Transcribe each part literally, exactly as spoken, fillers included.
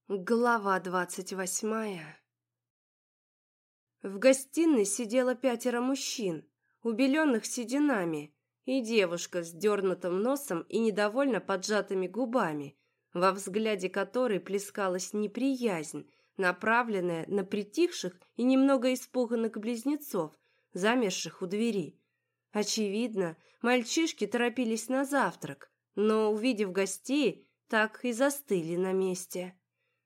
Глава двадцать восьмая. В гостиной сидело пятеро мужчин, убеленных сединами, и девушка с дернутым носом и недовольно поджатыми губами, во взгляде которой плескалась неприязнь, направленная на притихших и немного испуганных близнецов, замерших у двери. Очевидно, мальчишки торопились на завтрак, но, увидев гостей, так и застыли на месте.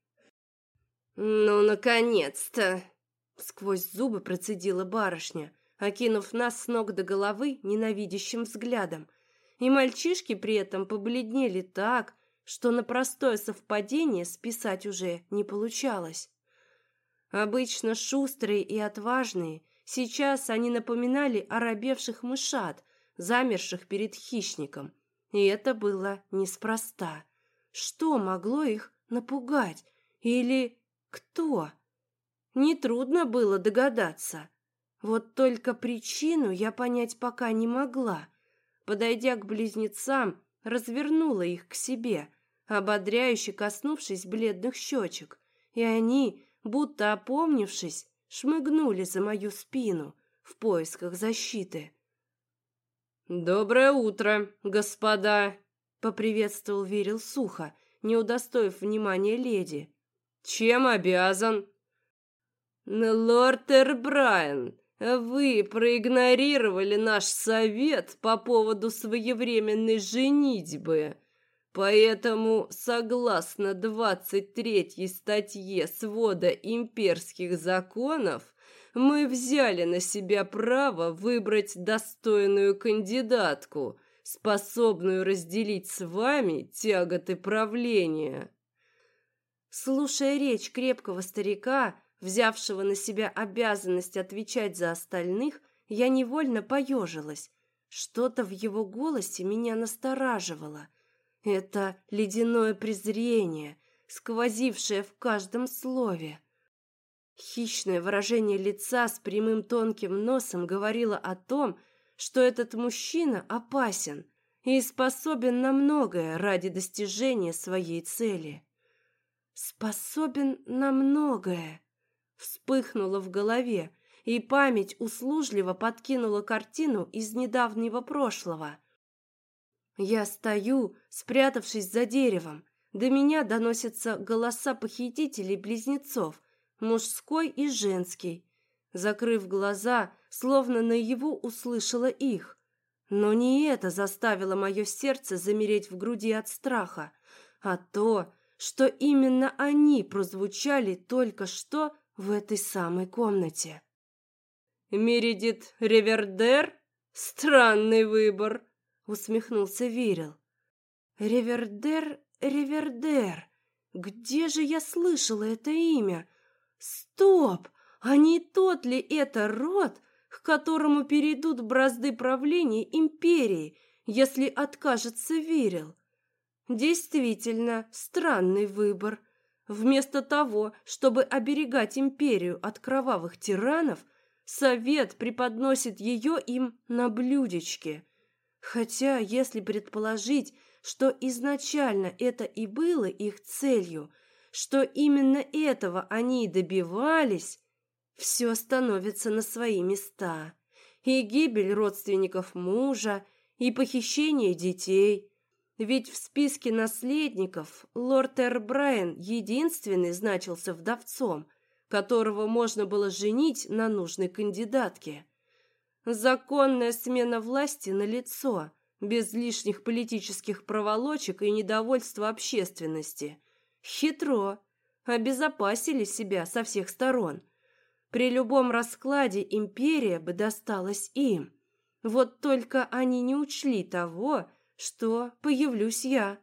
«Ну, наконец-то!» — сквозь зубы процедила барышня, окинув нас с ног до головы ненавидящим взглядом. И мальчишки при этом побледнели так, что на простое совпадение списать уже не получалось. Обычно шустрые и отважные, сейчас они напоминали оробевших мышат, замерших перед хищником. И это было неспроста. Что могло их напугать? Или... Кто? Нетрудно было догадаться. Вот только причину я понять пока не могла. Подойдя к близнецам, развернула их к себе, ободряюще коснувшись бледных щечек, и они, будто опомнившись, шмыгнули за мою спину в поисках защиты. «Доброе утро, господа!» — поприветствовал Вирил сухо, не удостоив внимания леди. «Чем обязан?» «Лорд Эрбрайен, вы проигнорировали наш совет по поводу своевременной женитьбы, поэтому, согласно двадцать третьей статье свода имперских законов, мы взяли на себя право выбрать достойную кандидатку, способную разделить с вами тяготы правления». Слушая речь крепкого старика, взявшего на себя обязанность отвечать за остальных, я невольно поежилась. Что-то в его голосе меня настораживало. Это ледяное презрение, сквозившее в каждом слове. Хищное выражение лица с прямым тонким носом говорило о том, что этот мужчина опасен и способен на многое ради достижения своей цели. «Способен на многое», — вспыхнуло в голове, и память услужливо подкинула картину из недавнего прошлого. Я стою, спрятавшись за деревом. До меня доносятся голоса похитителей-близнецов, мужской и женский. Закрыв глаза, словно наяву услышала их. Но не это заставило мое сердце замереть в груди от страха, а то, что именно они прозвучали только что в этой самой комнате. «Мередит Ревердер? Странный выбор», — усмехнулся Вирил. «Ревердер, Ревердер. Где же я слышала это имя? Стоп! А не тот ли это род, к которому перейдут бразды правления империи, если откажется Вирил? Действительно, странный выбор. Вместо того, чтобы оберегать империю от кровавых тиранов, совет преподносит ее им на блюдечке. Хотя, если предположить, что изначально это и было их целью, что именно этого они и добивались, все становится на свои места. И гибель родственников мужа, и похищение детей. Ведь в списке наследников лорд Эрбрайен единственный значился вдовцом, которого можно было женить на нужной кандидатке. Законная смена власти налицо, без лишних политических проволочек и недовольства общественности. Хитро, обезопасили себя со всех сторон. При любом раскладе империя бы досталась им. Вот только они не учли того, что появлюсь я.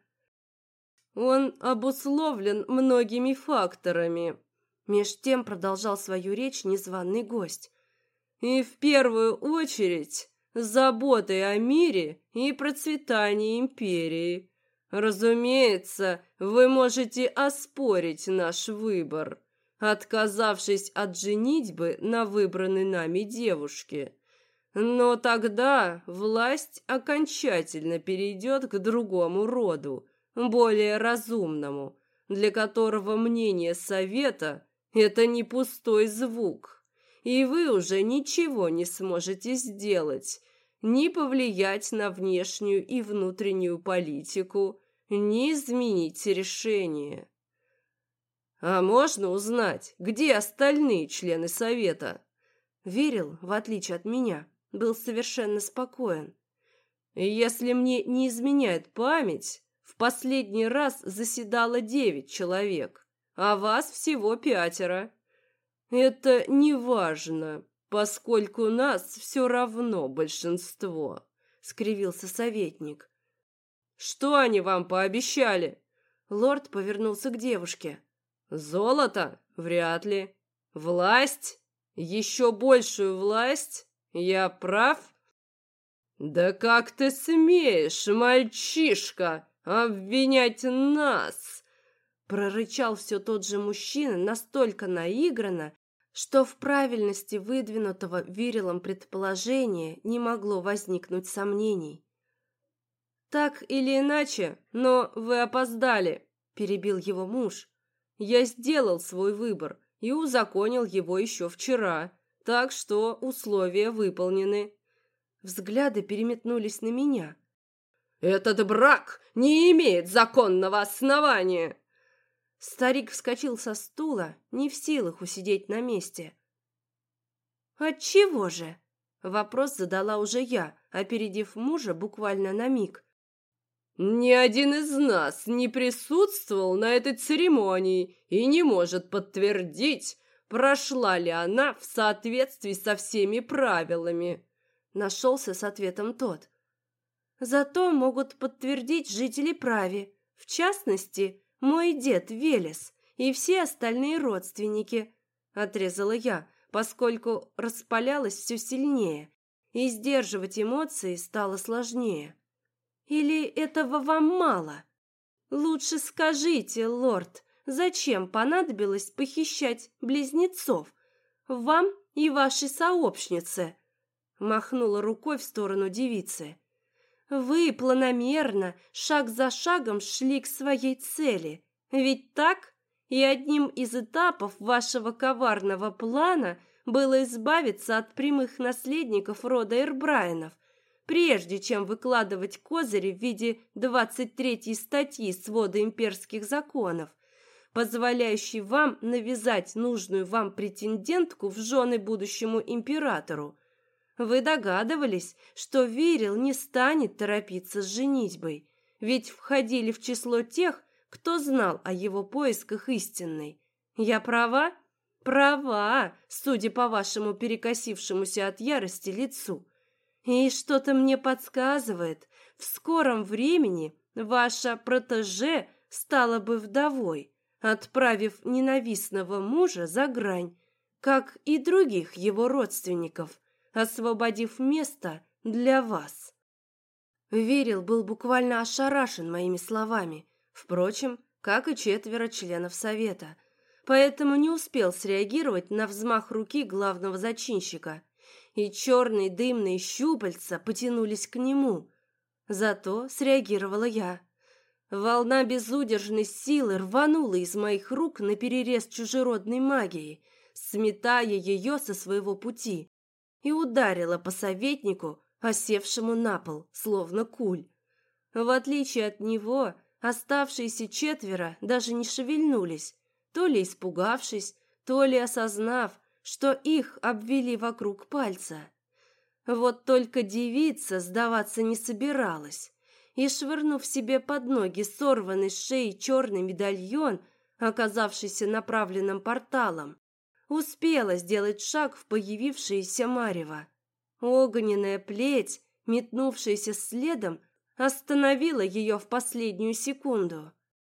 Он обусловлен многими факторами. Меж тем продолжал свою речь незваный гость. И в первую очередь заботой о мире и процветании империи. Разумеется, вы можете оспорить наш выбор, отказавшись от женитьбы на выбранной нами девушке. Но тогда власть окончательно перейдет к другому роду, более разумному, для которого мнение совета – это не пустой звук, и вы уже ничего не сможете сделать, ни повлиять на внешнюю и внутреннюю политику, ни изменить решение. А можно узнать, где остальные члены совета? Верил, в отличие от меня, был совершенно спокоен. Если мне не изменяет память, в последний раз заседало девять человек, а вас всего пятеро. Это не важно, поскольку нас все равно большинство, скривился советник. Что они вам пообещали? Лорд повернулся к девушке. Золото? Вряд ли. Власть? Еще большую власть? Я прав? Да как ты смеешь, мальчишка, обвинять нас? Прорычал все тот же мужчина настолько наигранно, что в правильности выдвинутого Вирилом предположения не могло возникнуть сомнений. «Так или иначе, но вы опоздали», – перебил его муж. «Я сделал свой выбор и узаконил его еще вчера, так что условия выполнены». Взгляды переметнулись на меня. «Этот брак не имеет законного основания!» Старик вскочил со стула, не в силах усидеть на месте. «Отчего же?» Вопрос задала уже я, опередив мужа буквально на миг. «Ни один из нас не присутствовал на этой церемонии и не может подтвердить, прошла ли она в соответствии со всеми правилами», нашелся с ответом тот. «Зато могут подтвердить жители Прави, в частности, мой дед Велес и все остальные родственники», отрезала я, поскольку распалялась все сильнее, и сдерживать эмоции стало сложнее. «Или этого вам мало? Лучше скажите, лорд, зачем понадобилось похищать близнецов? Вам и вашей сообщнице?» Махнула рукой в сторону девицы. «Вы планомерно, шаг за шагом шли к своей цели. Ведь так? И одним из этапов вашего коварного плана было избавиться от прямых наследников рода Эрбрайенов, прежде чем выкладывать козыри в виде двадцать третьей статьи свода имперских законов, позволяющей вам навязать нужную вам претендентку в жены будущему императору. Вы догадывались, что Вирил не станет торопиться с женитьбой, ведь входили в число тех, кто знал о его поисках истинной. Я права? Права, судя по вашему перекосившемуся от ярости лицу. И что-то мне подсказывает, в скором времени ваша протеже стала бы вдовой, отправив ненавистного мужа за грань, как и других его родственников, освободив место для вас. Вирил был буквально ошарашен моими словами, впрочем, как и четверо членов совета, поэтому не успел среагировать на взмах руки главного зачинщика, и черные дымные щупальца потянулись к нему. Зато среагировала я. Волна безудержной силы рванула из моих рук наперерез чужеродной магии, сметая ее со своего пути, и ударила по советнику, осевшему на пол, словно куль. В отличие от него, оставшиеся четверо даже не шевельнулись, то ли испугавшись, то ли осознав, что их обвели вокруг пальца. Вот только девица сдаваться не собиралась, и, швырнув себе под ноги сорванный с шеи черный медальон, оказавшийся направленным порталом, успела сделать шаг в появившееся марево. Огненная плеть, метнувшаяся следом, остановила ее в последнюю секунду.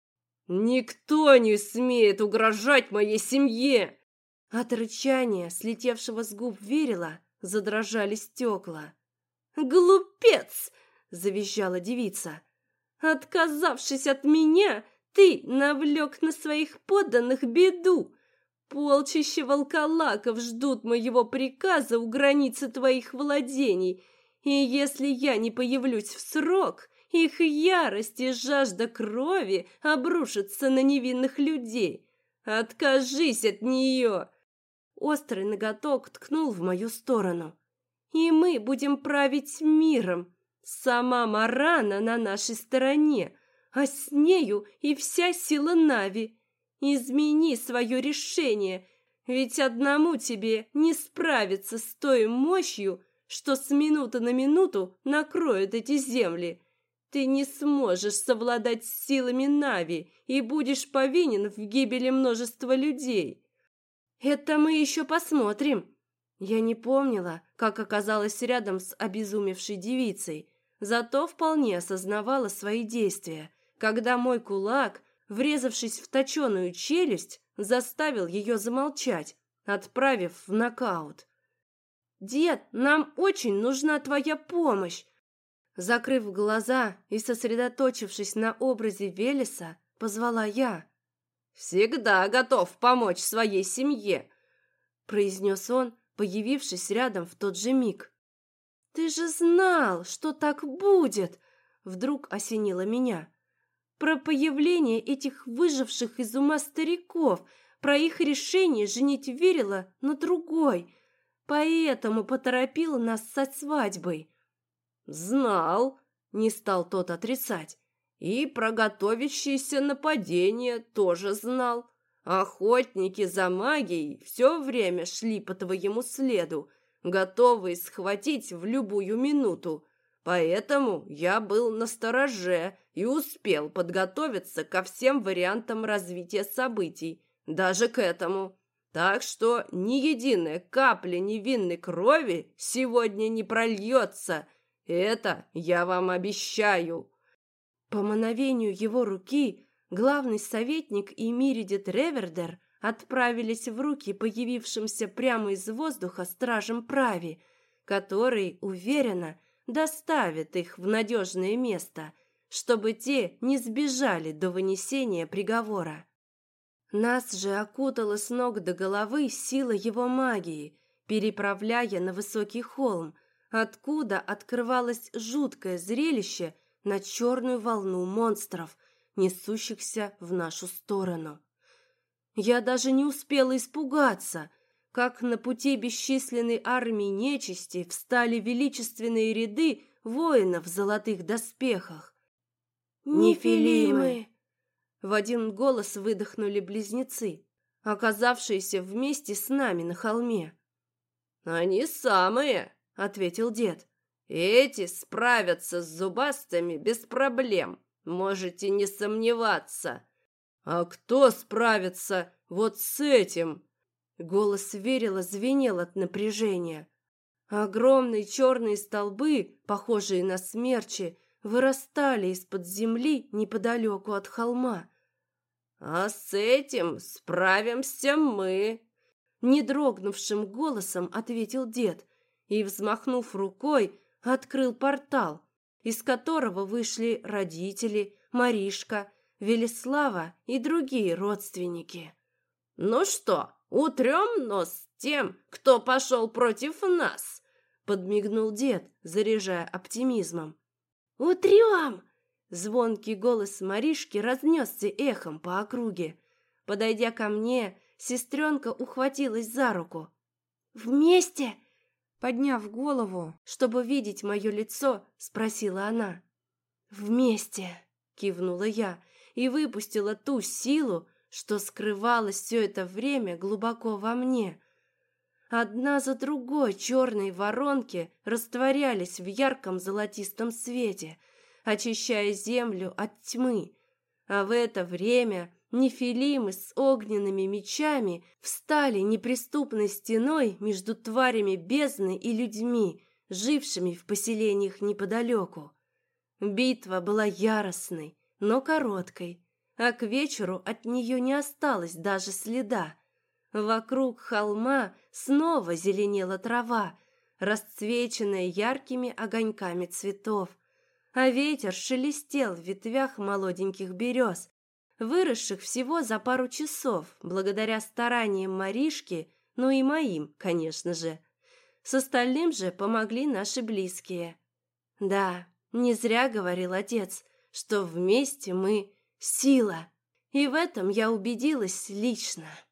«Никто не смеет угрожать моей семье!» От рычания, слетевшего с губ Вирила, задрожали стекла. «Глупец!» — завизжала девица. «Отказавшись от меня, ты навлек на своих подданных беду. Полчища волколаков ждут моего приказа у границы твоих владений, и если я не появлюсь в срок Их ярость и жажда крови обрушатся на невинных людей. Откажись от нее!» Острый ноготок ткнул в мою сторону. «И мы будем править миром. Сама Марана на нашей стороне, а с нею и вся сила Нави. Измени свое решение, ведь одному тебе не справиться с той мощью, что с минуты на минуту накроет эти земли. Ты не сможешь совладать с силами Нави и будешь повинен в гибели множества людей». «Это мы еще посмотрим». Я не помнила, как оказалась рядом с обезумевшей девицей, зато вполне осознавала свои действия, когда мой кулак, врезавшись в точеную челюсть, заставил ее замолчать, отправив в нокаут. «Дед, нам очень нужна твоя помощь!» Закрыв глаза и сосредоточившись на образе Велеса, позвала я. «Всегда готов помочь своей семье», — произнес он, появившись рядом в тот же миг. «Ты же знал, что так будет!» — вдруг осенило меня. Про появление этих выживших из ума стариков, про их решение женить Верила на другой, поэтому поторопила нас со свадьбой. «Знал», — не стал тот отрицать, «и про готовящееся нападение тоже знал. Охотники за магией все время шли по твоему следу, готовые схватить в любую минуту. Поэтому я был настороже и успел подготовиться ко всем вариантам развития событий, даже к этому. Так что ни единой капли невинной крови сегодня не прольется. Это я вам обещаю». По мановению его руки главный советник и Миридит Ревердер отправились в руки появившимся прямо из воздуха стражам Прави, который, уверенно, доставит их в надежное место, чтобы те не сбежали до вынесения приговора. Нас же окутала с ног до головы сила его магии, переправляя на высокий холм, откуда открывалось жуткое зрелище на черную волну монстров, несущихся в нашу сторону. Я даже не успела испугаться, как на пути бесчисленной армии нечисти встали величественные ряды воинов в золотых доспехах. «Нефилимы!» В один голос выдохнули близнецы, оказавшиеся вместе с нами на холме. «Они самые!» — ответил дед. «Эти справятся с зубастыми без проблем, можете не сомневаться». «А кто справится вот с этим?» Голос Верила звенел от напряжения. Огромные черные столбы, похожие на смерчи, вырастали из-под земли неподалеку от холма. «А с этим справимся мы», — недрогнувшим голосом ответил дед и, взмахнув рукой, открыл портал, из которого вышли родители, Маришка, Велеслава и другие родственники. «Ну что, утрем нос тем, кто пошел против нас?» — подмигнул дед, заряжая оптимизмом. «Утрем!» — звонкий голос Маришки разнесся эхом по округе. Подойдя ко мне, сестренка ухватилась за руку. «Вместе?» Подняв голову, чтобы видеть мое лицо, спросила она. «Вместе!» — кивнула я и выпустила ту силу, что скрывалась все это время глубоко во мне. Одна за другой черные воронки растворялись в ярком золотистом свете, очищая землю от тьмы, а в это время нефилимы с огненными мечами встали неприступной стеной между тварями бездны и людьми, жившими в поселениях неподалеку. Битва была яростной, но короткой, а к вечеру от нее не осталось даже следа. Вокруг холма снова зеленела трава, расцвеченная яркими огоньками цветов, а ветер шелестел в ветвях молоденьких берез, выросших всего за пару часов, благодаря стараниям Маришки, ну и моим, конечно же. С остальным же помогли наши близкие. Да, Не зря говорил отец, что вместе мы сила. И в этом я убедилась лично.